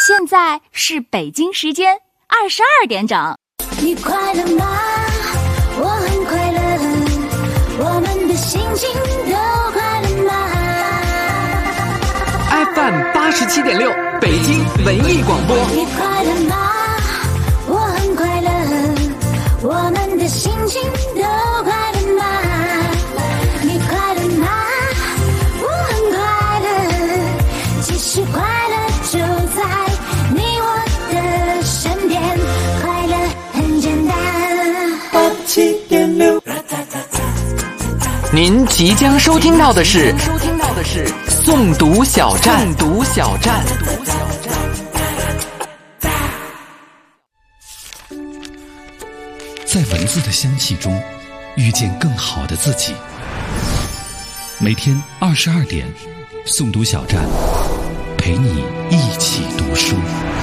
现在是北京时间22点整。 你快乐吗？我很快乐，我们的心情都快乐吗？ FM 87.6北京文艺广播。 你快乐吗？我很快乐，我们的心情都快乐吗？你快乐吗？我很快乐，其实快乐就在你我的身边，快乐很简单。87.6。 您即将收听到的是诵读小站。 在文字的香气中遇见更好的自己。每天22点，诵读小站陪你一起读书。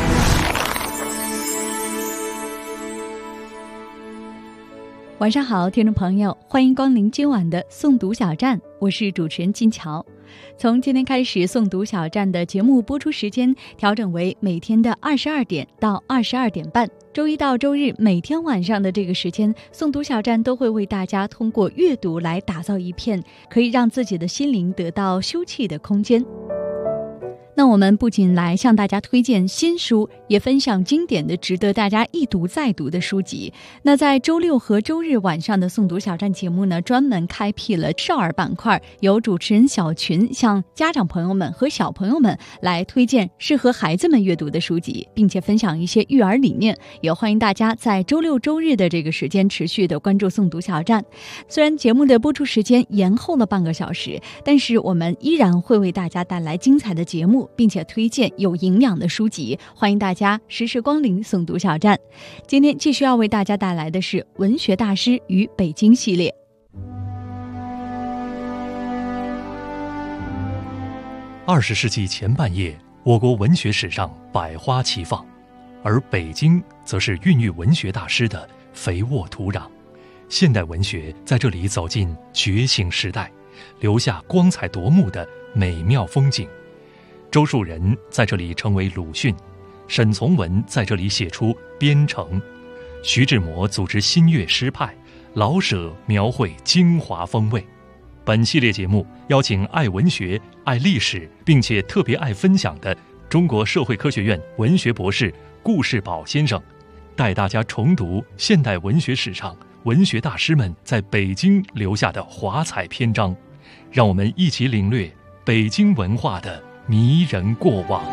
晚上好，听众朋友，欢迎光临今晚的诵读小站，我是主持人金桥。从今天开始，诵读小站的节目播出时间调整为每天的22点到22点半，周一到周日每天晚上的这个时间，诵读小站都会为大家通过阅读来打造一片可以让自己的心灵得到休憩的空间。那我们不仅来向大家推荐新书，也分享经典的值得大家一读再读的书籍。那在周六和周日晚上的诵读小站节目呢，专门开辟了少儿板块，由主持人小群向家长朋友们和小朋友们来推荐适合孩子们阅读的书籍，并且分享一些育儿理念。也欢迎大家在周六周日的这个时间持续的关注诵读小站。虽然节目的播出时间延后了半个小时，但是我们依然会为大家带来精彩的节目，并且推荐有营养的书籍，欢迎大家时时光临诵读小站。今天继续要为大家带来的是文学大师与北京系列。 20世纪前半叶，我国文学史上百花齐放，而北京则是孕育文学大师的肥沃土壤。现代文学在这里走进觉醒时代，留下光彩夺目的美妙风景。周树人在这里成为鲁迅，沈从文在这里写出边城，徐志摩组织新月诗派，老舍描绘京华风味。本系列节目邀请爱文学、爱历史，并且特别爱分享的中国社会科学院文学博士顾世宝先生，带大家重读现代文学史上文学大师们在北京留下的华彩篇章，让我们一起领略北京文化的迷人过往。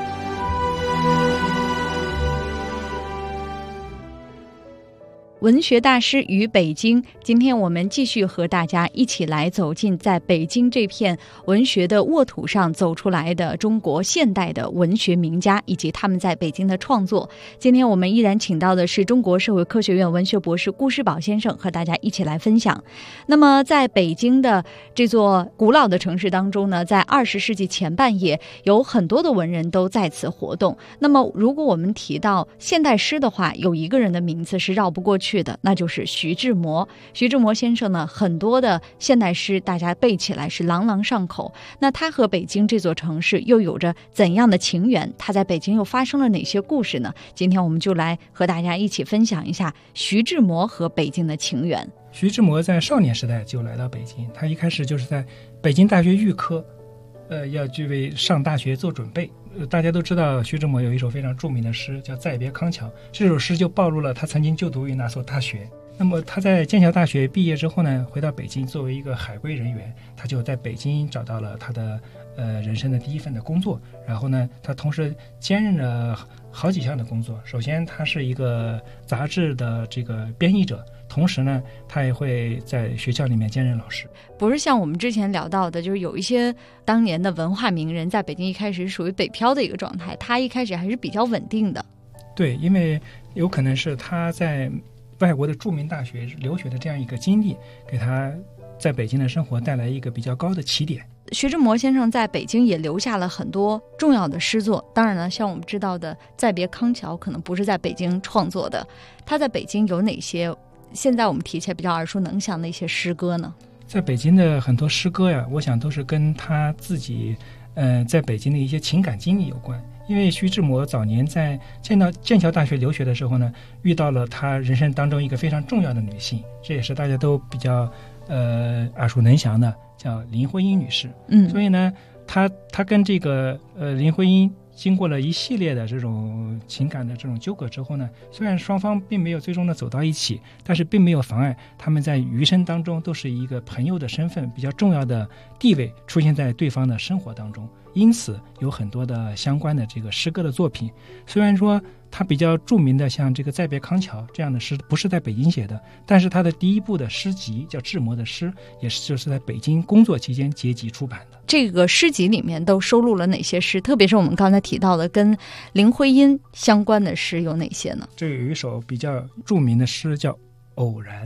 文学大师与北京，今天我们继续和大家一起来走进在北京这片文学的沃土上走出来的中国现代的文学名家，以及他们在北京的创作。今天我们依然请到的是中国社会科学院文学博士顾世宝先生，和大家一起来分享。那么在北京的这座古老的城市当中呢，在20世纪前半叶，有很多的文人都在此活动。那么如果我们提到现代诗的话，有一个人的名字是绕不过去的，那就是徐志摩。徐志摩先生呢，很多的现代诗大家背起来是朗朗上口。那他和北京这座城市又有着怎样的情缘？他在北京又发生了哪些故事呢？今天我们就来和大家一起分享一下徐志摩和北京的情缘。 徐志摩在少年时代就来到北京，他一开始就是在北京大学预科，要去为上大学做准备。大家都知道徐志摩有一首非常著名的诗叫《再别康桥》，这首诗就暴露了他曾经就读于哪所大学。那么他在剑桥大学毕业之后呢，回到北京作为一个海归人员，他就在北京找到了他的人生的第一份的工作。然后呢，他同时兼任了好几项的工作。首先他是一个杂志的这个编译者，同时呢他也会在学校里面兼任老师。 不是像我们之前聊到的，就是有一些当年的文化名人在北京一开始是属于北漂的一个状态，他一开始还是比较稳定的。 对，因为有可能是他在外国的著名大学留学的这样一个经历，给他在北京的生活带来一个比较高的起点。 徐志摩先生在北京也留下了很多重要的诗作，当然了，像我们知道的《再别康桥》可能不是在北京创作的。他在北京有哪些现在我们提起来比较耳熟能详的一些诗歌呢？ 在北京的很多诗歌呀，我想都是跟他自己在北京的一些情感经历有关。 因为徐志摩早年在剑桥大学留学的时候呢，遇到了他人生当中一个非常重要的女性，这也是大家都比较耳熟能详的，叫林徽因女士。所以呢，他跟这个林徽因经过了一系列的这种情感的这种纠葛之后呢，虽然双方并没有最终的走到一起，但是并没有妨碍他们在余生当中都是以一个朋友的身份，比较重要的地位出现在对方的生活当中。因此有很多的相关的这个诗歌的作品，虽然说他比较著名的像这个《再别康桥》这样的诗不是在北京写的，但是他的第一部的诗集叫《志摩的诗》，也是就是在北京工作期间结集出版的。 这个诗集里面都收录了哪些诗？特别是我们刚才提到的跟林徽因相关的诗有哪些呢？ 这有一首比较著名的诗叫《偶然》。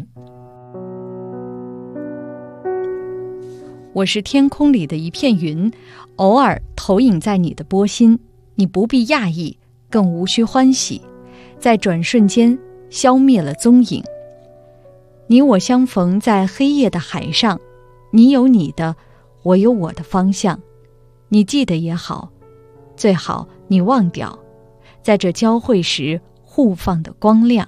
我是天空里的一片云，偶尔投影在你的波心，你不必讶异，更无需欢喜，在转瞬间消灭了踪影。你我相逢在黑夜的海上，你有你的，我有我的方向，你记得也好，最好你忘掉，在这交汇时互放的光亮。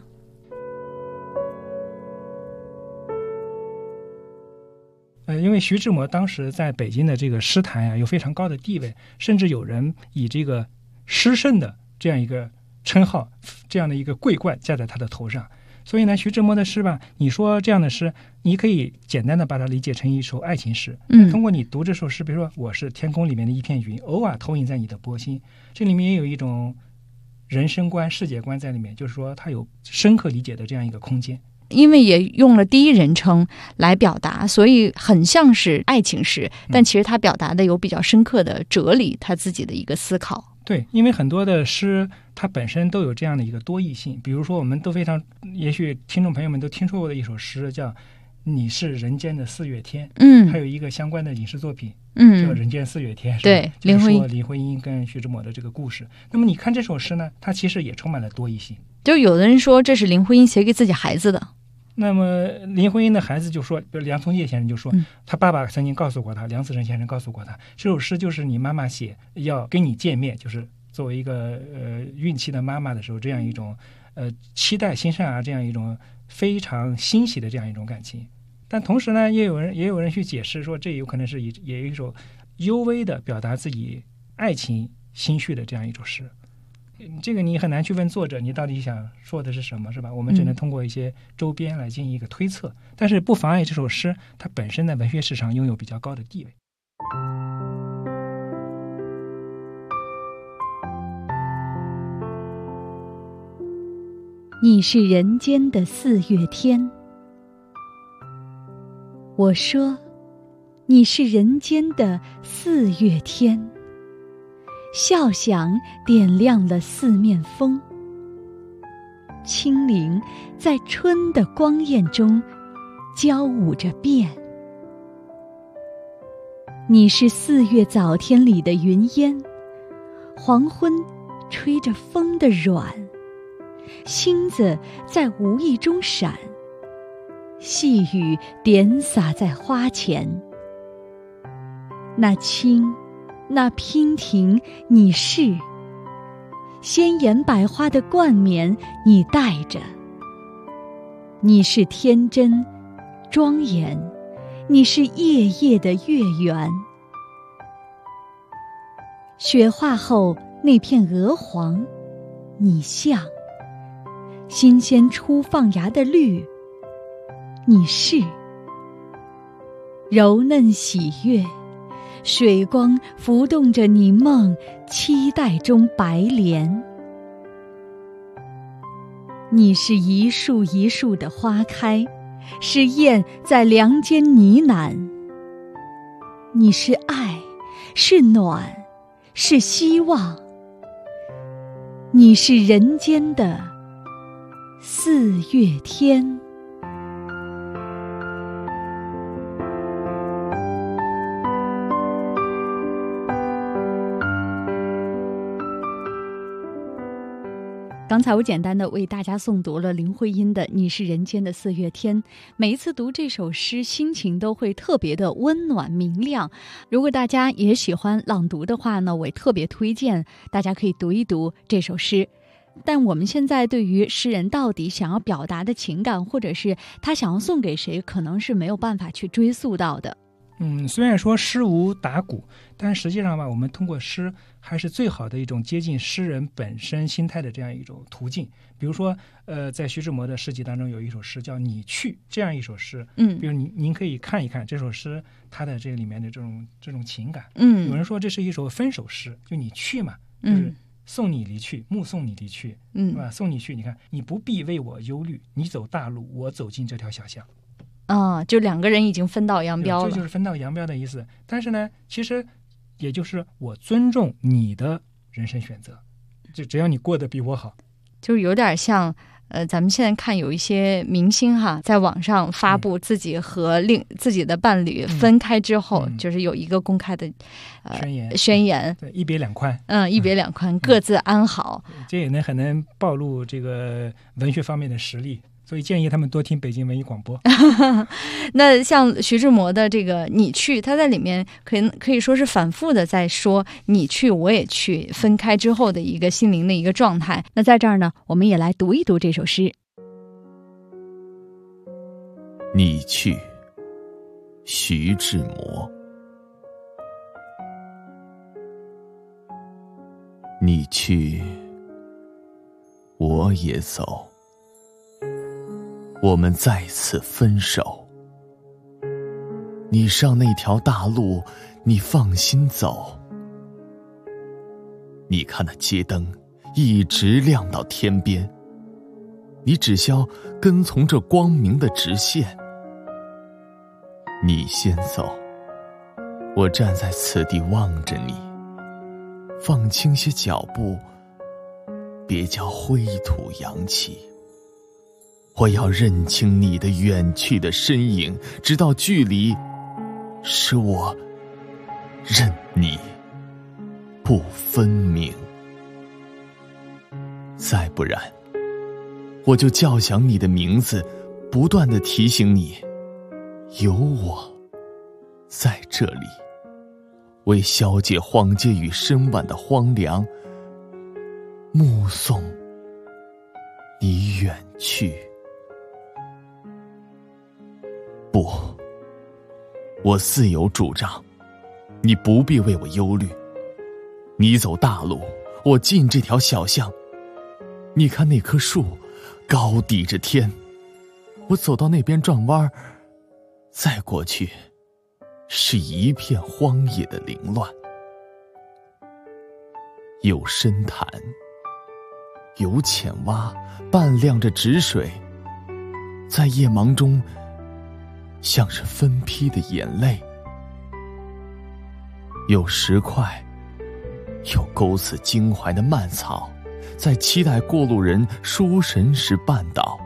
因为徐志摩当时在北京的这个诗坛啊有非常高的地位，甚至有人以这个诗圣的这样一个称号，这样的一个桂冠架在他的头上。所以呢，徐志摩的诗吧，你说这样的诗，你可以简单的把它理解成一首爱情诗。通过你读这首诗，比如说我是天空里面的一片云，偶尔投影在你的波心，这里面也有一种人生观、世界观在里面，就是说它有深刻理解的这样一个空间。 因为也用了第一人称来表达，所以很像是爱情诗，但其实他表达的有比较深刻的哲理，他自己的一个思考。 对，因为很多的诗它本身都有这样的一个多义性，比如说我们都非常，也许听众朋友们都听说过的一首诗叫你是人间的四月天，还有一个相关的影视作品叫人间四月天， 对， 就是说林徽因跟徐志摩的这个故事。那么你看这首诗呢，它其实也充满了多义性， 就有的人说这是林徽因写给自己孩子的。 那么林徽因的孩子就说，比如梁从诫先生就说，他爸爸曾经告诉过他，梁思成先生告诉过他，这首诗就是你妈妈写要跟你见面，就是作为一个孕期的妈妈的时候，这样一种期待心善啊，这样一种非常欣喜的这样一种感情。但同时呢，也有人去解释说，这有可能是也有一首幽微的表达自己爱情心绪的这样一首诗。这个你很难去问作者你到底想说的是什么，是吧？我们只能通过一些周边来进行一个推测，但是不妨碍这首诗它本身在文学史上拥有比较高的地位。 你是人间的四月天，我说你是人间的四月天，笑响点亮了四面风，清灵在春的光艳中交舞着变。你是四月早天里的云烟，黄昏吹着风的软，星子在无意中闪，细雨点洒在花前。那青那娉婷你是，鲜艳百花的冠冕你戴着，你是天真庄严，你是夜夜的月圆。雪化后那片鹅黄你像，新鲜初放芽的绿你是，柔嫩喜悦，水光浮动着你梦期待中白莲。你是一树一树的花开，是燕在梁间呢喃。你是爱，是暖，是希望。你是人间的四月天。 刚才我简单的为大家诵读了林徽因的《你是人间的四月天》，每一次读这首诗，心情都会特别的温暖明亮。如果大家也喜欢朗读的话呢，我也特别推荐大家可以读一读这首诗。但我们现在对于诗人到底想要表达的情感，或者是他想要送给谁，可能是没有办法去追溯到的。 虽然说诗无打鼓，但实际上吧，我们通过诗还是最好的一种接近诗人本身心态的这样一种途径。比如说，在徐志摩的诗集当中有一首诗叫《你去》，这样一首诗，比如您可以看一看这首诗它的这里面的这种情感。有人说这是一首分手诗，就你去嘛，就是送你离去，目送你离去，是吧？送你去，你看，你不必为我忧虑，你走大路，我走进这条小巷。 就两个人已经分道扬镳了， 这就是分道扬镳的意思。但是呢，其实也就是我尊重你的人生选择，就只要你过得比我好， 就是有点像咱们现在看有一些明星哈，在网上发布自己和自己的伴侣分开之后，就是有一个公开的宣言， 对，一别两宽， 一别两宽，各自安好。 这也很能暴露这个文学方面的实力。所以建议他们多听北京文艺广播。 那像徐志摩的这个你去，他在里面可以说是反复的在说你去我也去，分开之后的一个心灵的一个状态。那在这儿呢，我们也来读一读这首诗。 你去，徐志摩。你去，我也走，我们再次分手。你上那条大路，你放心走。你看那街灯一直亮到天边，你只消跟从这光明的直线。你先走，我站在此地望着你，放轻些脚步，别叫灰土扬起。我要认清你的远去的身影，直到距离使我认你不分明。再不然，我就叫响你的名字，不断地提醒你，有我在这里，为消解荒街与深晚的荒凉，目送你远去。不，我自有主张，你不必为我忧虑。你走大路，我进这条小巷。你看那棵树高抵着天，我走到那边转弯，再过去是一片荒野的凌乱。有深潭，有浅洼，半亮着止水，在夜茫中像是分批的眼泪。有石块，有钩刺襟怀的蔓草，在期待过路人书神时绊倒。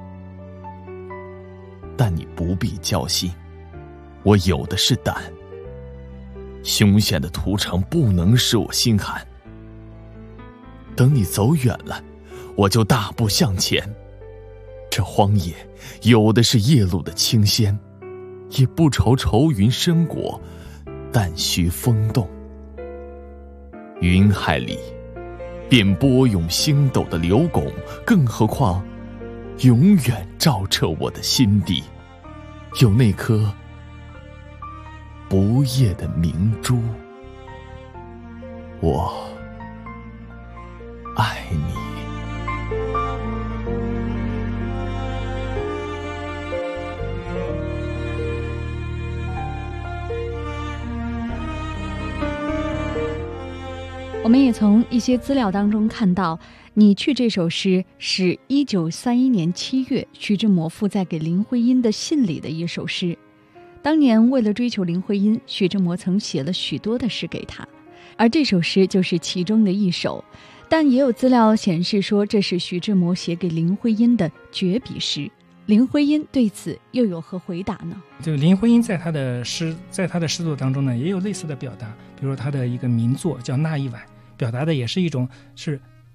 但你不必焦心，我有的是胆。凶险的途程不能使我心寒。等你走远了，我就大步向前。这荒野有的是夜露的清鲜，也不愁愁云深裹，但须风动。云海里便波涌星斗的流拱，更何况永远照彻我的心底，有那颗不夜的明珠。我爱你。 我们也从一些资料当中看到，你去这首诗是1931年7月徐志摩附在给林徽因的信里的一首诗。当年为了追求林徽因，徐志摩曾写了许多的诗给她，而这首诗就是其中的一首。但也有资料显示说，这是徐志摩写给林徽因的绝笔诗。林徽因对此又有何回答呢？ 这个林徽因在她的诗作当中呢，也有类似的表达。比如说她的一个名作叫《那一晚》，表达的也是一种是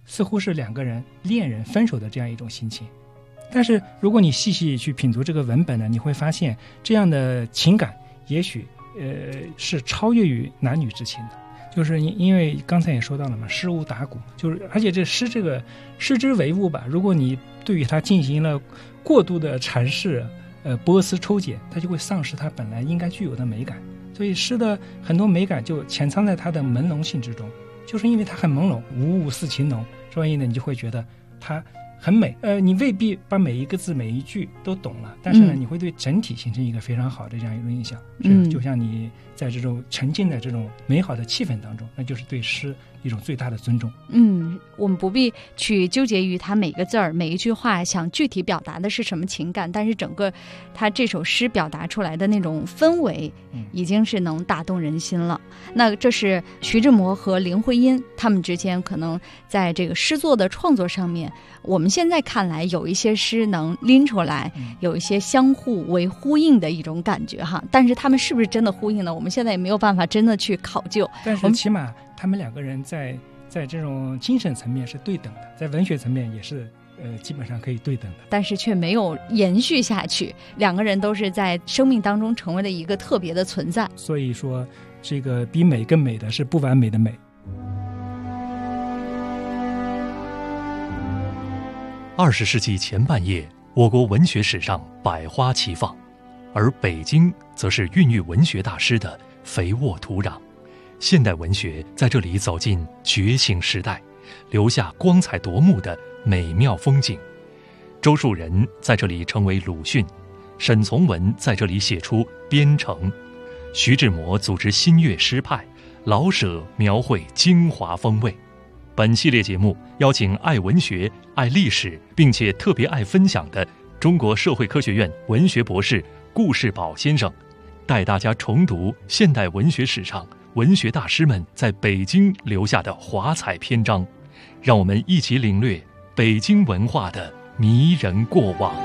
似乎是两个人恋人分手的这样一种心情。但是如果你细细去品读这个文本呢，你会发现这样的情感也许是超越于男女之情的。就是因为刚才也说到了嘛，诗无达骨，就是而且这诗诗之为物吧，如果你对于它进行了过度的阐释，剥丝抽检，它就会丧失它本来应该具有的美感。所以诗的很多美感就潜藏在它的朦胧性之中，就是因为它很朦胧，无物似情浓，所以呢，你就会觉得它很美。你未必把每一个字每一句都懂了，但是呢，你会对整体形成一个非常好的这样一种印象。就像你在这种沉浸在这种美好的气氛当中，那就是对诗一种最大的尊重。 我们不必去纠结于它每个字儿每一句话想具体表达的是什么情感，但是整个它这首诗表达出来的那种氛围已经是能打动人心了。那这是徐志摩和林徽因他们之间可能在这个诗作的创作上面，我们现在看来有一些诗能拎出来，有一些相互为呼应的一种感觉哈。但是他们是不是真的呼应呢？我们现在也没有办法真的去考究。 但是起码他们两个人在这种精神层面是对等的，在文学层面也是基本上可以对等的， 但是却没有延续下去。两个人都是在生命当中成为了一个特别的存在。 所以说，这个比美更美的是不完美的美。 20世纪前半叶，我国文学史上百花齐放，而北京则是孕育文学大师的肥沃土壤。现代文学在这里走进觉醒时代，留下光彩夺目的美妙风景。周树人在这里成为鲁迅，沈从文在这里写出《边城》，徐志摩组织新月诗派，老舍描绘精华风味。本系列节目邀请爱文学、爱历史，并且特别爱分享的中国社会科学院文学博士顾世宝先生，带大家重读现代文学史上文学大师们在北京留下的华彩篇章，让我们一起领略北京文化的迷人过往。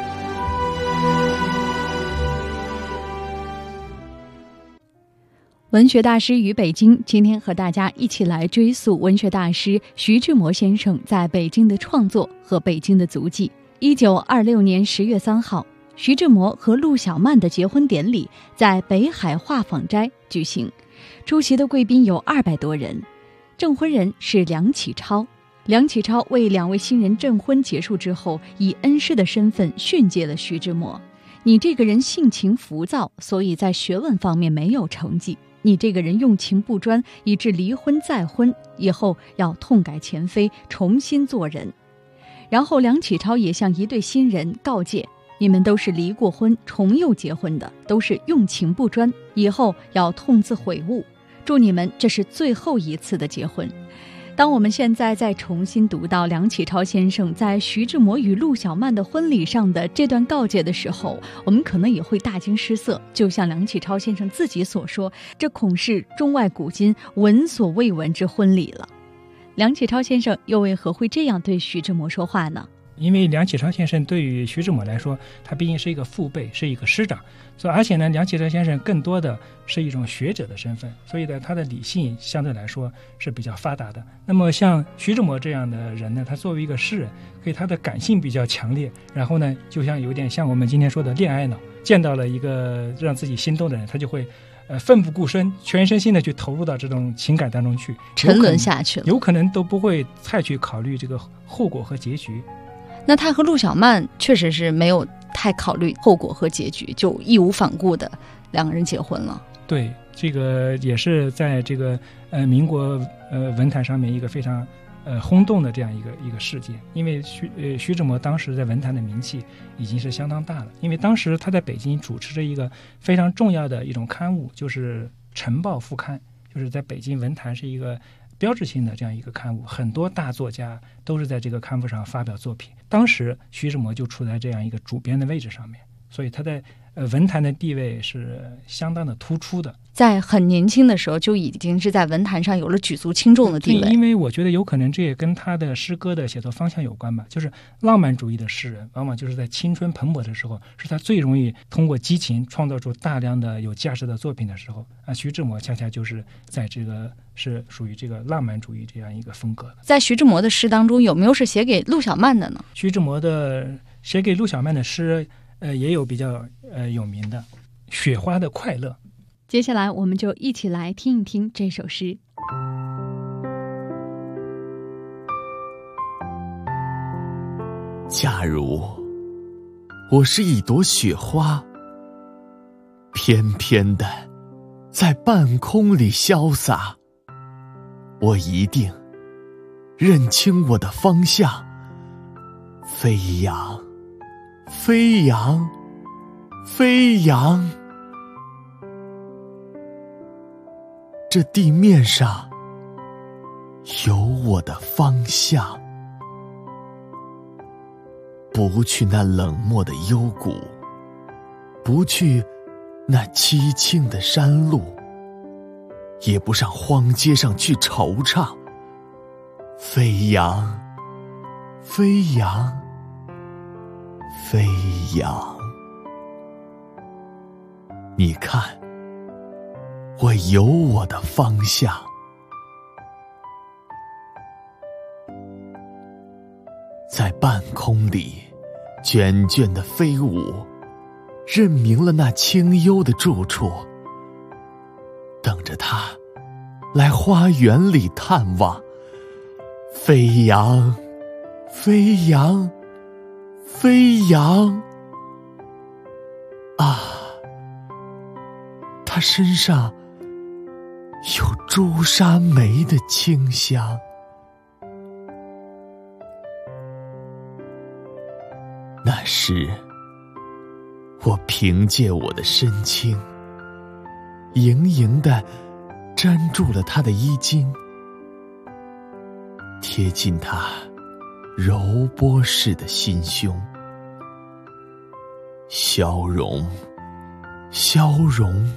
文学大师与北京，今天和大家一起来追溯文学大师徐志摩先生在北京的创作和北京的足迹。1926年10月3号，徐志摩和陆小曼的结婚典礼在北海画舫斋举行，出席的贵宾有200多人，证婚人是梁启超。梁启超为2位新人证婚结束之后，以恩师的身份训诫了徐志摩：你这个人性情浮躁，所以在学问方面没有成绩。你这个人用情不专，以致离婚再婚，以后要痛改前非，重新做人。然后梁启超也向一对新人告诫：你们都是离过婚重又结婚的，都是用情不专，以后要痛自悔悟。祝你们这是最后一次的结婚。当我们现在再重新读到梁启超先生在徐志摩与陆小曼的婚礼上的这段告诫的时候，我们可能也会大惊失色，就像梁启超先生自己所说，这恐是中外古今闻所未闻之婚礼了。梁启超先生又为何会这样对徐志摩说话呢？ 因为梁启超先生对于徐志摩来说，他毕竟是一个父辈，是一个师长，所以而且呢，梁启超先生更多的是一种学者的身份，所以呢，他的理性相对来说是比较发达的。那么像徐志摩这样的人呢，他作为一个诗人，所以他的感性比较强烈，然后呢，就像有点像我们今天说的恋爱脑，见到了一个让自己心动的人，他就会奋不顾身，全身心的去投入到这种情感当中去， 沉沦下去了， 有可能都不会太去考虑这个后果和结局。 那他和陆小曼确实是没有太考虑后果和结局，就义无反顾的2个人结婚了。 对，这个也是在这个民国文坛上面一个非常轰动的这样一个事件。因为徐志摩当时在文坛的名气已经是相当大了，因为当时他在北京主持着一个非常重要的一种刊物，就是《晨报》副刊，就是在北京文坛是一个标志性的这样一个刊物，很多大作家都是在这个刊物上发表作品。当时徐志摩就处在这样一个主编的位置上面，所以他在文坛的地位是相当的突出的。 在很年轻的时候就已经是在文坛上有了举足轻重的地位。 因为我觉得有可能这也跟他的诗歌的写作方向有关吧。就是浪漫主义的诗人往往就是在青春蓬勃的时候，是他最容易通过激情创造出大量的有价值的作品的时候啊。徐志摩恰恰就是在这个是属于这个浪漫主义这样一个风格的。 在徐志摩的诗当中，有没有是写给陆小曼的呢？ 徐志摩的写给陆小曼的诗也有比较有名的《雪花的快乐》。 接下来我们就一起来听一听这首诗。 假如我是一朵雪花，翩翩的在半空里潇洒，我一定认清我的方向，飞扬，飞扬，飞扬。这地面上有我的方向，不去那冷漠的幽谷，不去那凄清的山路，也不上荒街上去惆怅，飞扬，飞扬，飞扬。你看，我有我的方向。在半空里卷卷的飞舞，认明了那清幽的住处，等着他来花园里探望。飞扬，飞扬，飞扬。啊，他身上有朱砂梅的清香。那时我凭借我的身轻，盈盈地粘住了他的衣襟，贴近他柔波似的心胸。消融，消融，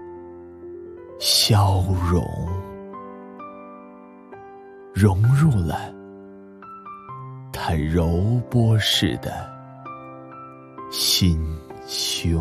消融，融入了他柔波似的心胸。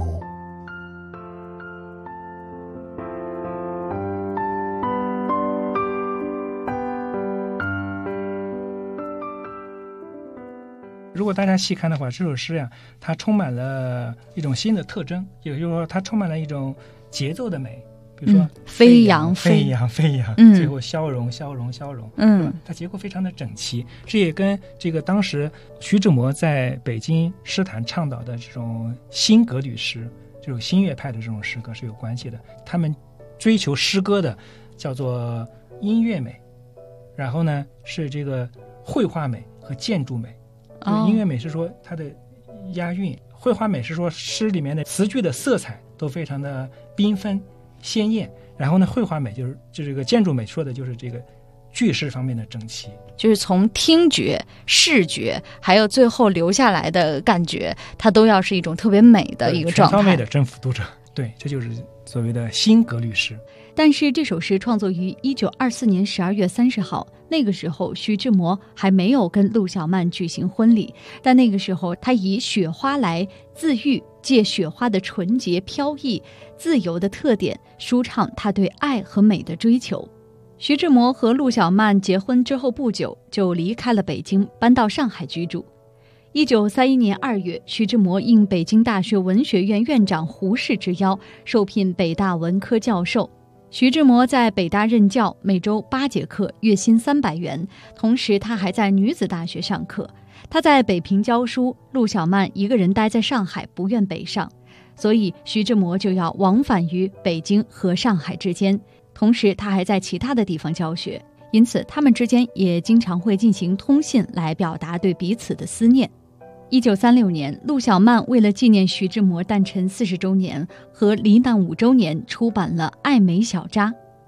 如果大家细看的话，这首诗呀，它充满了一种新的特征，也就是说，它充满了一种节奏的美。比如说， 飞扬， 飞扬，飞扬，最后消融，消融，消融，它结构非常的整齐。这也跟这个当时徐志摩在北京诗坛倡导的这种新格律诗，这种新乐派的这种诗歌是有关系的。他们追求诗歌的叫做音乐美，然后呢是这个绘画美和建筑美。音乐美是说它的押韵，绘画美是说诗里面的词句的色彩都非常的缤纷鲜艳，然后呢绘画美就是这个建筑美说的就是这个句式方面的整齐， 就是从听觉、视觉还有最后留下来的感觉，它都要是一种特别美的一个状态， 全方位的征服读者。对，这就是所谓的新格律诗。 但是这首诗创作于1924年12月30号，那个时候徐志摩还没有跟陆小曼举行婚礼，但那个时候他以雪花来自喻，借雪花的纯洁飘逸自由的特点，舒畅他对爱和美的追求。徐志摩和陆小曼结婚之后不久就离开了北京，搬到上海居住。1931年2月，徐志摩应北京大学文学院院长胡适之邀，受聘北大文科教授。徐志摩在北大任教，每周8节课，月薪300元。同时，他还在女子大学上课。他在北平教书，陆小曼一个人待在上海，不愿北上，所以徐志摩就要往返于北京和上海之间。同时，他还在其他的地方教学，因此他们之间也经常会进行通信来表达对彼此的思念。1936年，陆小曼为了纪念徐志摩诞辰40周年和罹难5周年，出版了《爱美小札》。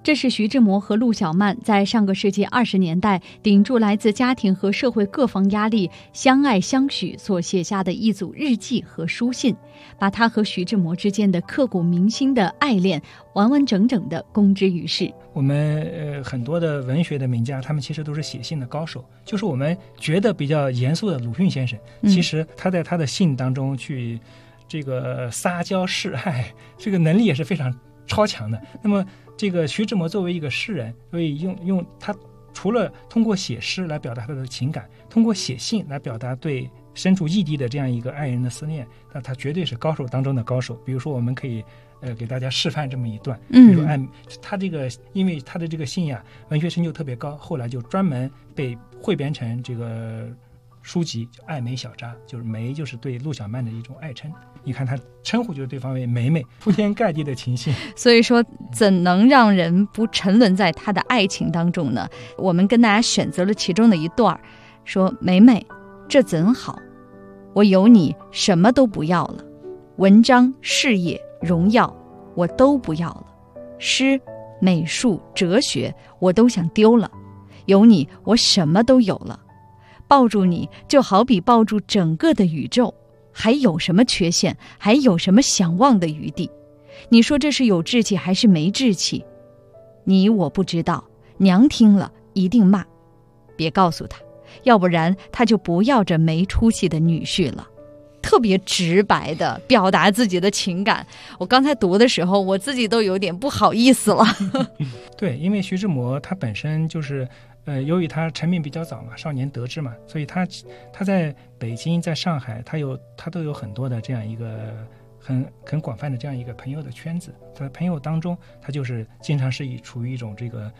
这是徐志摩和陆小曼在上个世纪20年代顶住来自家庭和社会各方压力，相爱相许所写下的一组日记和书信，把他和徐志摩之间的刻骨铭心的爱恋完完整整地公之于世。 我们很多的文学的名家，他们其实都是写信的高手。就是我们觉得比较严肃的鲁迅先生，其实他在他的信当中去这个撒娇示爱，这个能力也是非常超强的。那么这个徐志摩作为一个诗人，所以用他除了通过写诗来表达他的情感，通过写信来表达对身处异地的这样一个爱人的思念，那他绝对是高手当中的高手。比如说我们可以给大家示范这么一段，比如说他这个因为他的这个信呀文学成就特别高，后来就专门被汇编成这个书籍叫《爱梅小札》，就是梅就是对陆小曼的一种爱称。你看他称呼就是对方为梅梅，铺天盖地的情信。 所以说怎能让人不沉沦在他的爱情当中呢？我们跟大家选择了其中的一段，说梅梅这怎好，我有你什么都不要了，文章事业荣耀我都不要了，诗美术哲学我都想丢了，有你我什么都有了，抱住你就好比抱住整个的宇宙，还有什么缺陷，还有什么想望的余地？你说这是有志气还是没志气？你我不知道，娘听了一定骂，别告诉他，要不然他就不要这没出息的女婿了。特别直白的表达自己的情感，我刚才读的时候我自己都有点不好意思了。 对，因为徐志摩他本身就是由于他成名比较早嘛，少年得志嘛，所以他在北京在上海他都有很多的这样一个很广泛的这样一个朋友的圈子。他的朋友当中，他就是经常是处于一种这个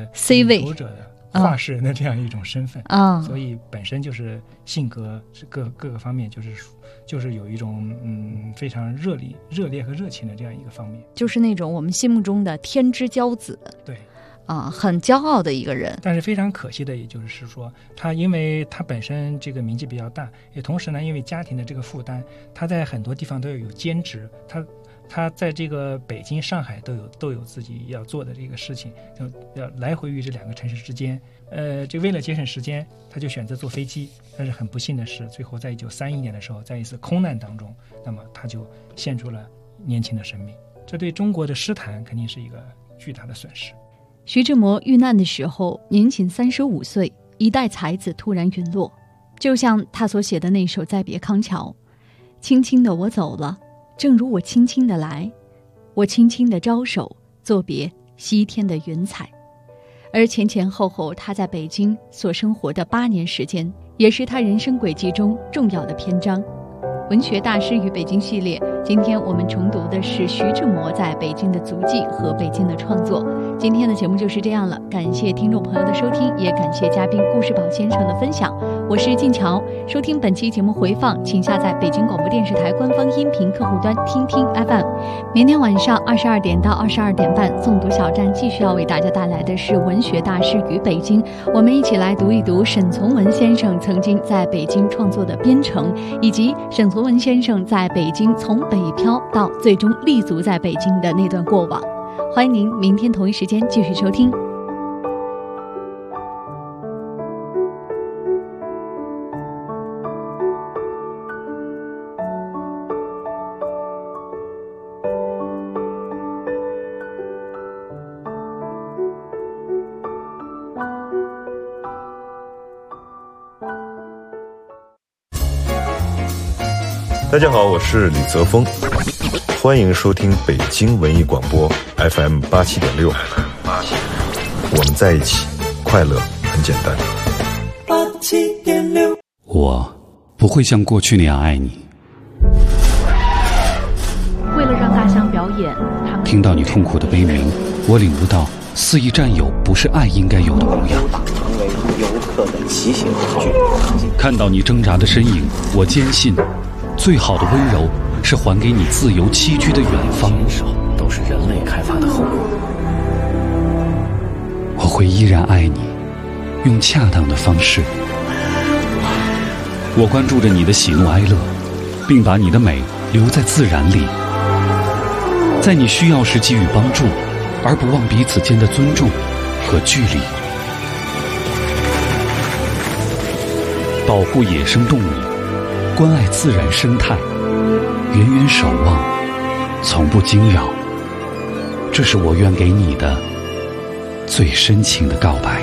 C 位读者的画室人的这样一种身份啊，所以本身就是性格是各个方面就是有一种非常热烈和热情的这样一个方面， 就是那种我们心目中的天之骄子。 对啊，很骄傲的一个人。但是非常可惜的，也就是说他因为他本身这个名气比较大，也同时呢因为家庭的这个负担，他在很多地方都有兼职，他在这个北京上海都有自己要做的这个事情，要来回于这两个城市之间。这为了节省时间，他就选择坐飞机。但是很不幸的是，最后在1931年的时候，在一次空难当中，那么他就献出了年轻的生命。这对中国的诗坛肯定是一个巨大的损失。 徐志摩遇难的时候年仅35岁，一代才子突然陨落，就像他所写的那首《再别康桥》，轻轻的我走了，正如我轻轻的来，我轻轻的招手作别西天的云彩。而前前后后他在北京所生活的8年时间，也是他人生轨迹中重要的篇章。文学大师与北京系列，今天我们重读的是徐志摩在北京的足迹和北京的创作。今天的节目就是这样了，感谢听众朋友的收听，也感谢嘉宾顾世宝先生的分享。我是静乔，收听本期节目回放，请下载北京广播电视台官方音频客户端听听 FM。明天晚上22点到22点半，诵读小站继续要为大家带来的是文学大师与北京，我们一起来读一读沈从文先生曾经在北京创作的《边城》，以及沈从文先生在北京从北漂到最终立足在北京的那段过往。欢迎您明天同一时间继续收听。 大家好，我是李泽峰，欢迎收听北京文艺广播 FM 87.6。我们在一起，快乐很简单。 87.6，我不会像过去那样爱你。 为了让大象表演，他们听到你痛苦的悲鸣，我领悟到肆意占有不是爱应该有的模样。 成为游客的骑行工具。 看到你挣扎的身影，我坚信最好的温柔是还给你自由栖居的远方。 都是人类开发的后果。 我会依然爱你，用恰当的方式。我关注着你的喜怒哀乐，并把你的美留在自然里，在你需要时给予帮助， 而不忘彼此间的尊重和距离。保护野生动物，关爱自然生态，远远守望，从不惊扰，这是我愿给你的最深情的告白。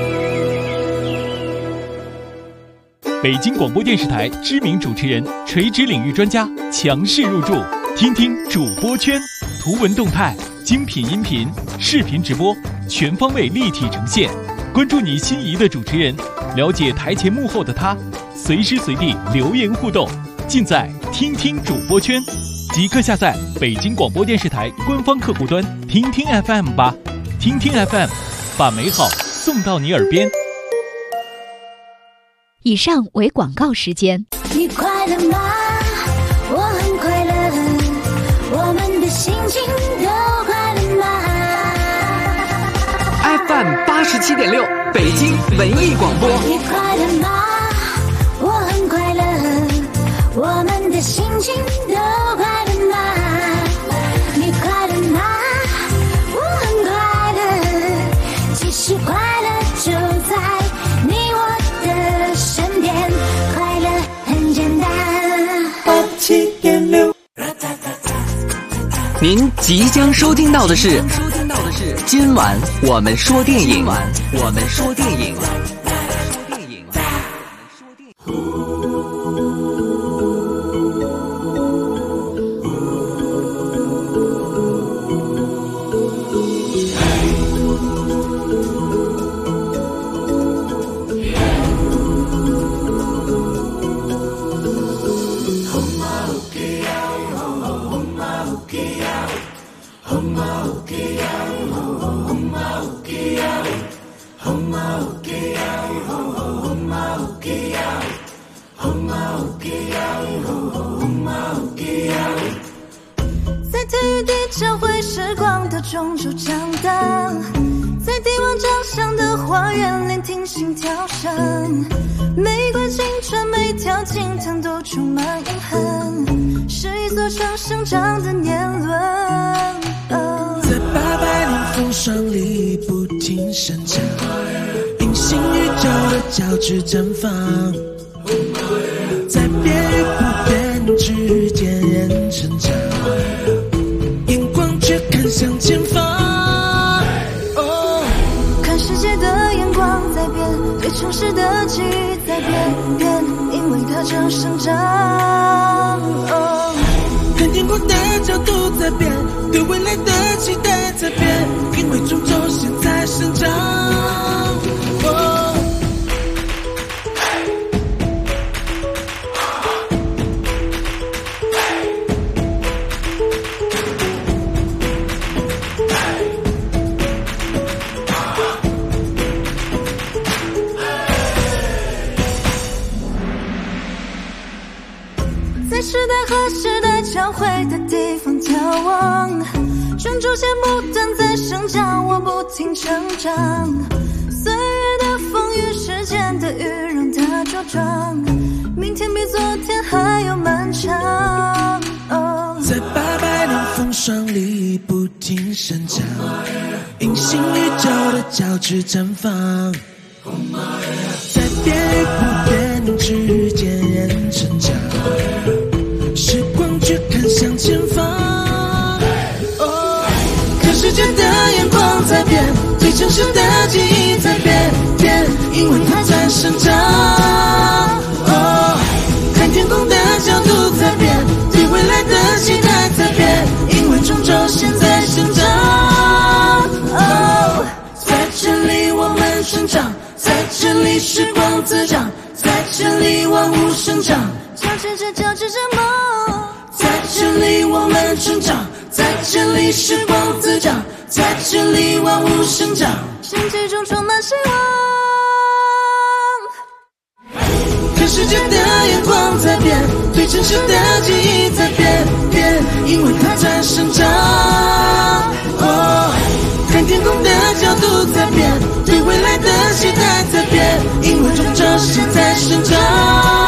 北京广播电视台知名主持人、垂直领域专家强势入驻，听听主播圈，图文动态、精品音频、视频直播，全方位立体呈现。关注你心仪的主持人，了解台前幕后的他，随时随地留言互动，尽在听听主播圈。即刻下载北京广播电视台官方客户端听听 FM 吧，听听 FM， 把美好送到你耳边。 以上为广告时间。 你快乐吗？我很快乐，我们的心情都快乐吗？ FM 87.6北京文艺广播。 你快乐吗？我很快乐，我们的心情都快乐吗？你快乐吗？我很快乐，其实快乐就在你我的身边，快乐很简单。87.6。 您即将收听到的是今晚我们说电影。 在体育地交汇时光的中轴长大，在帝王掌上的花园聆听心跳声，每块青春每条青藤都充满永恒，是一座城生长的年轮。 在800年风霜里不停生长，隐形宇宙的交织绽放，在变与不变之间人成长，眼光却看向前方。 看世界的眼光在变，对城市的记忆在变，因为它正生长。 看天空的角度在变，对未来的期待在变，因为种种现在生长。 在时代和时代交汇的地方眺望，种种线不断在生长，我不停成长。岁月的风雨，时间的雨，让它茁壮，明天比昨天还要漫长。 在800年风霜里不停生长，隐形宇宙的交织绽放，在变与不变之间人成长，时光却看向前方。看世界的眼光在变，对城市的记忆在变，因为它在生长。看天空的角度在变，对未来的期待在变，因为种种现在生长。在这里我们生长，在这里时光滋长，在这里万物生长， 交织着梦。 在这里我们成长，在这里时光滋长，在这里万物生长， 身体中充满希望。 看世界的眼光在变，对城市的记忆在变，因为它在生长。看天空的角度在变，对未来的期待在变，因为种种现在生长。